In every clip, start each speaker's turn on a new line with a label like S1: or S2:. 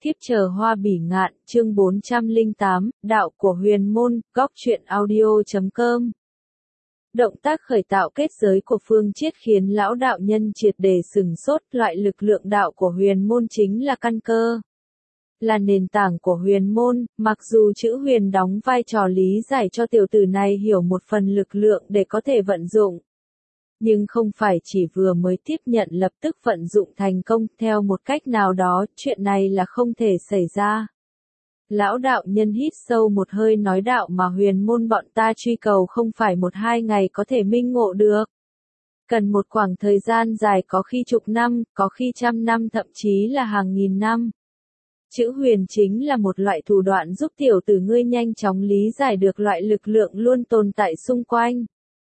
S1: Thiếp chờ hoa bỉ ngạn, chương 408, đạo của huyền môn, góc truyện audio.com. Động tác khởi tạo kết giới của Phương Chiết khiến lão đạo nhân triệt để sửng sốt, loại lực lượng đạo của huyền môn chính là căn cơ, là nền tảng của huyền môn, mặc dù chữ huyền đóng vai trò lý giải cho tiểu tử này hiểu một phần lực lượng để có thể vận dụng. Nhưng không phải chỉ vừa mới tiếp nhận lập tức vận dụng thành công, theo một cách nào đó, chuyện này là không thể xảy ra. Lão đạo nhân hít sâu một hơi nói đạo mà huyền môn bọn ta truy cầu không phải 1-2 ngày có thể minh ngộ được. Cần một khoảng thời gian dài, có khi chục năm, có khi trăm năm, thậm chí là hàng nghìn năm. Chữ huyền chính là một loại thủ đoạn giúp tiểu tử ngươi nhanh chóng lý giải được loại lực lượng luôn tồn tại xung quanh.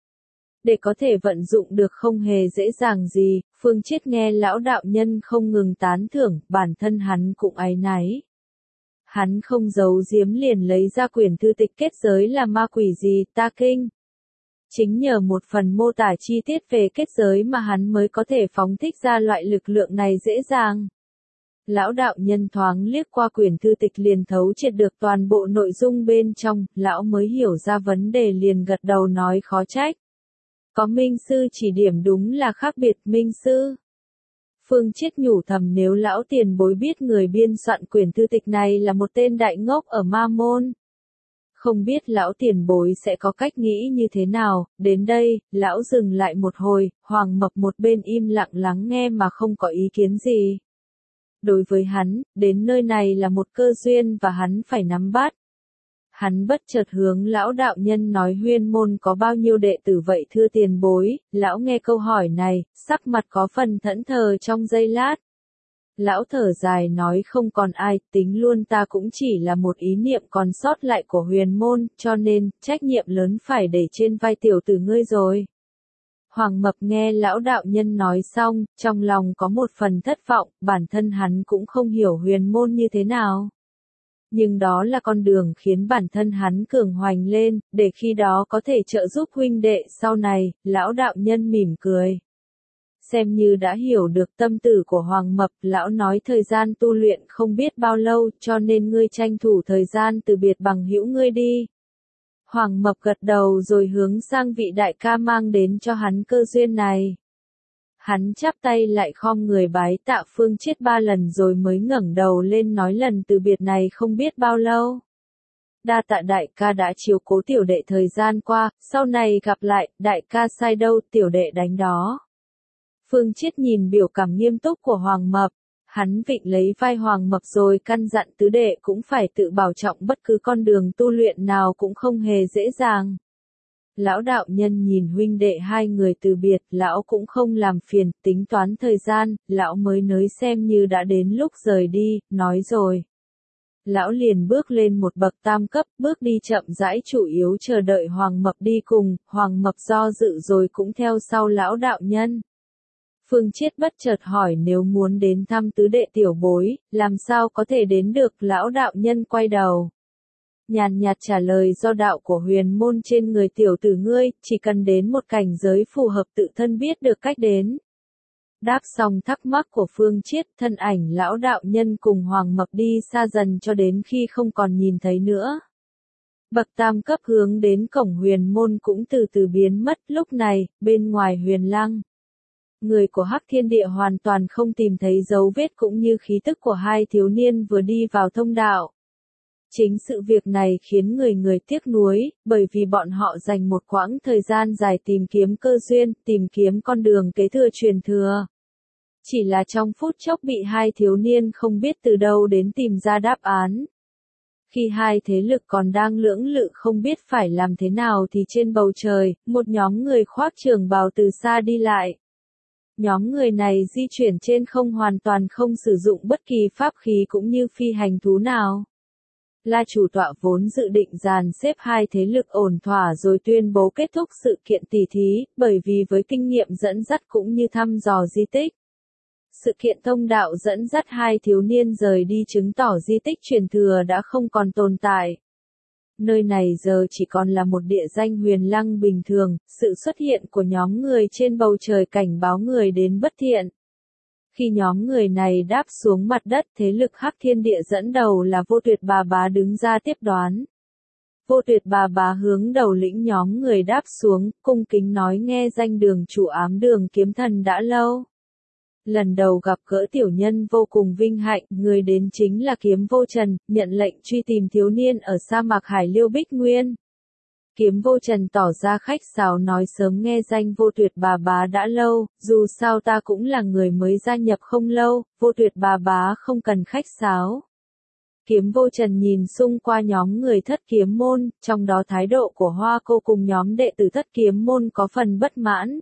S1: Để có thể vận dụng được không hề dễ dàng gì, Phương Chiết nghe lão đạo nhân không ngừng tán thưởng, bản thân hắn cũng áy náy. Hắn không giấu giếm liền lấy ra quyển thư tịch kết giới là ma quỷ gì, ta kinh. Chính nhờ một phần mô tả chi tiết về kết giới mà hắn mới có thể phóng thích ra loại lực lượng này dễ dàng. Lão đạo nhân thoáng liếc qua quyển thư tịch liền thấu triệt được toàn bộ nội dung bên trong, lão mới hiểu ra vấn đề liền gật đầu nói khó trách. Có minh sư chỉ điểm đúng là khác biệt. Minh sư. Phương Chiết nhủ thầm, nếu lão tiền bối biết người biên soạn quyển thư tịch này là một tên đại ngốc ở ma môn. Không biết lão tiền bối sẽ có cách nghĩ như thế nào. Đến đây, lão dừng lại một hồi, Hoàng Mập một bên im lặng lắng nghe mà không có ý kiến gì. Đối với hắn, đến nơi này là một cơ duyên và hắn phải nắm bắt. Hắn bất chợt hướng lão đạo nhân nói, huyền môn có bao nhiêu đệ tử vậy thưa tiền bối? Lão nghe câu hỏi này, sắc mặt có phần thẫn thờ trong giây lát. Lão thở dài nói, không còn ai, tính luôn ta cũng chỉ là một ý niệm còn sót lại của huyền môn, cho nên, trách nhiệm lớn phải để trên vai tiểu tử ngươi rồi. Hoàng Mập nghe lão đạo nhân nói xong, trong lòng có một phần thất vọng, bản thân hắn cũng không hiểu huyền môn như thế nào. Nhưng đó là con đường khiến bản thân hắn cường hoành lên, để khi đó có thể trợ giúp huynh đệ sau này, lão đạo nhân mỉm cười. Xem như đã hiểu được tâm tư của Hoàng Mập, lão nói thời gian tu luyện không biết bao lâu, cho nên ngươi tranh thủ thời gian từ biệt bằng hữu ngươi đi. Hoàng Mập gật đầu rồi hướng sang vị đại ca mang đến cho hắn cơ duyên này. Hắn chắp tay lại khom người bái tạ Phương Chiết 3 lần rồi mới ngẩng đầu lên nói lần từ biệt này không biết bao lâu. Đa tạ đại ca đã chiếu cố tiểu đệ thời gian qua, sau này gặp lại, đại ca sai đâu tiểu đệ đánh đó. Phương Chiết nhìn biểu cảm nghiêm túc của Hoàng Mập, hắn vịnh lấy vai Hoàng Mập rồi căn dặn tứ đệ cũng phải tự bảo trọng, bất cứ con đường tu luyện nào cũng không hề dễ dàng. Lão đạo nhân nhìn huynh đệ hai người từ biệt, lão cũng không làm phiền, tính toán thời gian, lão mới nới xem như đã đến lúc rời đi, nói rồi. Lão liền bước lên một bậc tam cấp, bước đi chậm rãi chủ yếu chờ đợi Hoàng Mập đi cùng, Hoàng Mập do dự rồi cũng theo sau lão đạo nhân. Phương Chiết bất chợt hỏi, nếu muốn đến thăm tứ đệ tiểu bối, làm sao có thể đến được? Lão đạo nhân quay đầu. Nhàn nhạt trả lời, do đạo của huyền môn trên người tiểu tử ngươi, chỉ cần đến một cảnh giới phù hợp tự thân biết được cách đến. Đáp xong thắc mắc của Phương Chiết, thân ảnh lão đạo nhân cùng Hoàng Mập đi xa dần cho đến khi không còn nhìn thấy nữa. Bậc tam cấp hướng đến cổng huyền môn cũng từ từ biến mất, lúc này, bên ngoài huyền lăng. Người của Hắc Thiên Địa hoàn toàn không tìm thấy dấu vết cũng như khí tức của hai thiếu niên vừa đi vào thông đạo. Chính sự việc này khiến người người tiếc nuối, bởi vì bọn họ dành một quãng thời gian dài tìm kiếm cơ duyên, tìm kiếm con đường kế thừa truyền thừa. Chỉ là trong phút chốc bị hai thiếu niên không biết từ đâu đến tìm ra đáp án. Khi hai thế lực còn đang lưỡng lự không biết phải làm thế nào thì trên bầu trời, một nhóm người khoác trường bào từ xa đi lại. Nhóm người này di chuyển trên không hoàn toàn không sử dụng bất kỳ pháp khí cũng như phi hành thú nào. La chủ tọa vốn dự định dàn xếp hai thế lực ổn thỏa rồi tuyên bố kết thúc sự kiện tỉ thí, bởi vì với kinh nghiệm dẫn dắt cũng như thăm dò di tích. Sự kiện thông đạo dẫn dắt hai thiếu niên rời đi chứng tỏ di tích truyền thừa đã không còn tồn tại. Nơi này giờ chỉ còn là một địa danh huyền lăng bình thường, sự xuất hiện của nhóm người trên bầu trời cảnh báo người đến bất thiện. Khi nhóm người này đáp xuống mặt đất, thế lực Hắc Thiên Địa dẫn đầu là Vô Tuyệt Bà Bá đứng ra tiếp đoán. Vô Tuyệt Bà Bá hướng đầu lĩnh nhóm người đáp xuống, cung kính nói nghe danh đường chủ ám đường kiếm thần đã lâu. Lần đầu gặp gỡ tiểu nhân vô cùng vinh hạnh, người đến chính là Kiếm Vô Trần, nhận lệnh truy tìm thiếu niên ở sa mạc Hải Liêu Bích Nguyên. Kiếm Vô Trần tỏ ra khách sáo nói sớm nghe danh Vô Tuyệt Bà Bá đã lâu, dù sao ta cũng là người mới gia nhập không lâu, Vô Tuyệt Bà Bá không cần khách sáo. Kiếm Vô Trần nhìn xung qua nhóm người Thất Kiếm Môn, trong đó thái độ của Hoa Cô cùng nhóm đệ tử Thất Kiếm Môn có phần bất mãn.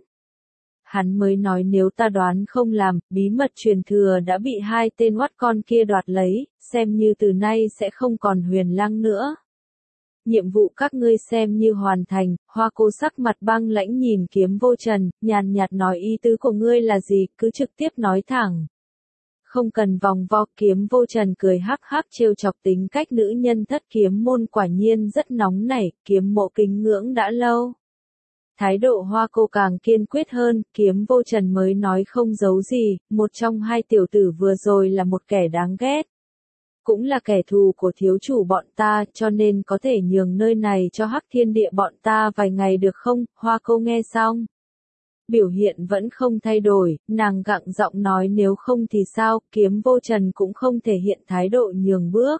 S1: Hắn mới nói nếu ta đoán không làm, bí mật truyền thừa đã bị hai tên oắt con kia đoạt lấy, xem như từ nay sẽ không còn Huyền Lăng nữa. Nhiệm vụ các ngươi xem như hoàn thành, Hoa Cô sắc mặt băng lãnh nhìn Kiếm Vô Trần, nhàn nhạt nói ý tứ của ngươi là gì, cứ trực tiếp nói thẳng. Không cần vòng vo. Kiếm Vô Trần cười hắc hắc trêu chọc tính cách nữ nhân Thất Kiếm Môn quả nhiên rất nóng nảy, Kiếm Mộ kính ngưỡng đã lâu. Thái độ Hoa Cô càng kiên quyết hơn, Kiếm Vô Trần mới nói không giấu gì, một trong hai tiểu tử vừa rồi là một kẻ đáng ghét. Cũng là kẻ thù của thiếu chủ bọn ta, cho nên có thể nhường nơi này cho Hắc Thiên Địa bọn ta vài ngày được không? Hoa Cô nghe xong. Biểu hiện vẫn không thay đổi, nàng gặng giọng nói nếu không thì sao, Kiếm Vô Trần cũng không thể hiện thái độ nhường bước.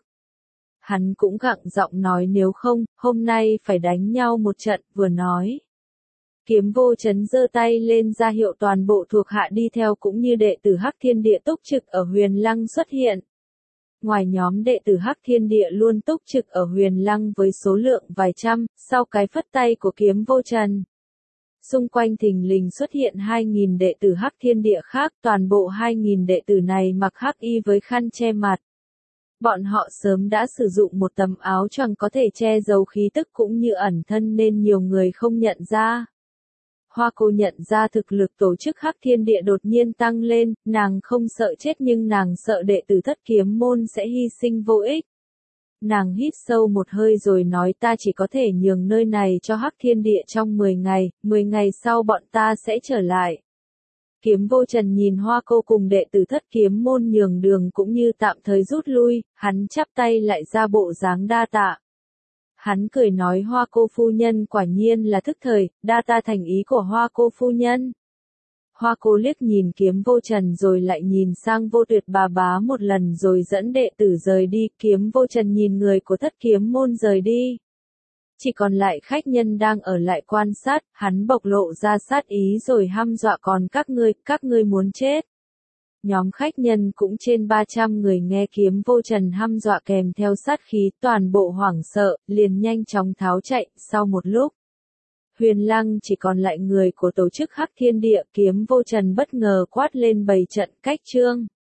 S1: Hắn cũng gặng giọng nói nếu không, hôm nay phải đánh nhau một trận, vừa nói. Kiếm Vô Trần giơ tay lên ra hiệu toàn bộ thuộc hạ đi theo cũng như đệ tử Hắc Thiên Địa túc trực ở Huyền Lăng xuất hiện. Ngoài nhóm đệ tử Hắc Thiên Địa luôn túc trực ở Huyền Lăng với số lượng vài trăm, sau cái phất tay của Kiếm Vô Trần. Xung quanh thình lình xuất hiện 2.000 đệ tử Hắc Thiên Địa khác, toàn bộ 2.000 đệ tử này mặc hắc y với khăn che mặt. Bọn họ sớm đã sử dụng một tấm áo choàng có thể che giấu khí tức cũng như ẩn thân nên nhiều người không nhận ra. Hoa Cô nhận ra thực lực tổ chức Hắc Thiên Địa đột nhiên tăng lên, nàng không sợ chết nhưng nàng sợ đệ tử Thất Kiếm Môn sẽ hy sinh vô ích. Nàng hít sâu một hơi rồi nói ta chỉ có thể nhường nơi này cho Hắc Thiên Địa trong 10 ngày sau bọn ta sẽ trở lại. Kiếm Vô Trần nhìn Hoa Cô cùng đệ tử Thất Kiếm Môn nhường đường cũng như tạm thời rút lui, hắn chắp tay lại ra bộ dáng đa tạ. Hắn cười nói Hoa Cô phu nhân quả nhiên là thức thời, đa ta thành ý của Hoa Cô phu nhân. Hoa Cô liếc nhìn Kiếm Vô Trần rồi lại nhìn sang Vô Tuyệt Bà Bá một lần rồi dẫn đệ tử rời đi, Kiếm Vô Trần nhìn người của Thất Kiếm Môn rời đi. Chỉ còn lại khách nhân đang ở lại quan sát, hắn bộc lộ ra sát ý rồi hăm dọa còn các ngươi muốn chết. Nhóm khách nhân cũng trên 300 người nghe Kiếm Vô Trần hăm dọa kèm theo sát khí, toàn bộ hoảng sợ, liền nhanh chóng tháo chạy, sau một lúc. Huyền Lăng chỉ còn lại người của tổ chức Hắc Thiên Địa, Kiếm Vô Trần bất ngờ quát lên bày trận cách trương.